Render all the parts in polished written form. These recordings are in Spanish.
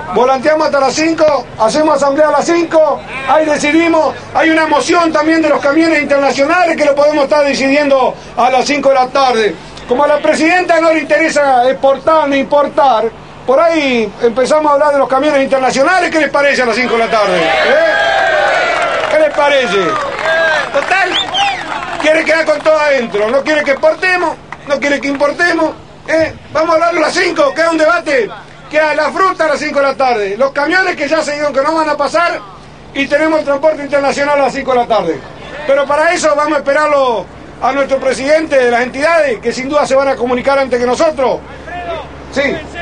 volanteamos hasta las 5, hacemos asamblea a las 5, ahí decidimos, hay una moción también de los camiones internacionales que lo podemos estar decidiendo a las 5 de la tarde. Como a la presidenta no le interesa exportar ni importar, por ahí empezamos a hablar de los camiones internacionales. ¿Qué les parece a las 5 de la tarde? ¿Qué les parece? Total, quiere quedar con todo adentro, no quiere que exportemos, no quiere que importemos. Vamos a hablarlo a las 5, queda un debate, queda la fruta a las 5 de la tarde, los camiones que ya se dijeron que no van a pasar y tenemos el transporte internacional a las 5 de la tarde. Pero para eso vamos a esperarlo a nuestro presidente de las entidades, que sin duda se van a comunicar antes que nosotros. Sí.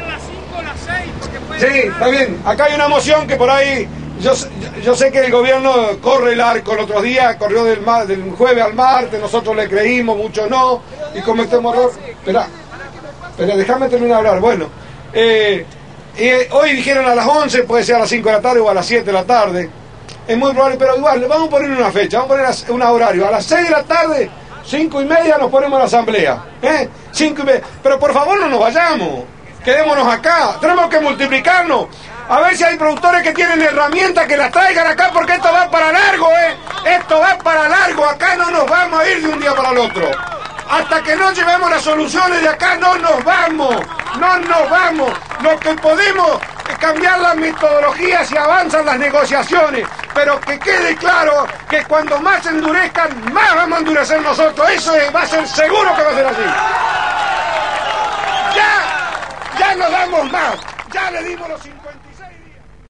Sí, está bien. Acá hay una moción que por ahí, yo sé que el gobierno corre el arco. El otro día corrió del jueves al martes, nosotros le creímos, muchos no, y cometemos error. Espera, déjame terminar de hablar. Bueno, hoy dijeron a las 11, puede ser a las 5 de la tarde o a las 7 de la tarde. Es muy probable, pero igual, vamos a poner una fecha, vamos a poner un horario. A las 6 de la tarde, 5:30 nos ponemos a la asamblea. 5:30. Pero por favor no nos vayamos. Quedémonos acá, tenemos que multiplicarnos. A ver si hay productores que tienen herramientas que las traigan acá, porque esto va para largo, Esto va para largo, acá no nos vamos a ir de un día para el otro. Hasta que no llevemos las soluciones de acá no nos vamos, no nos vamos. Lo que podemos es cambiar las metodologías y avanzan las negociaciones, pero que quede claro que cuando más se endurezcan, más vamos a endurecer nosotros. Eso va a ser seguro que va a ser así. Ya no damos más, ya le dimos los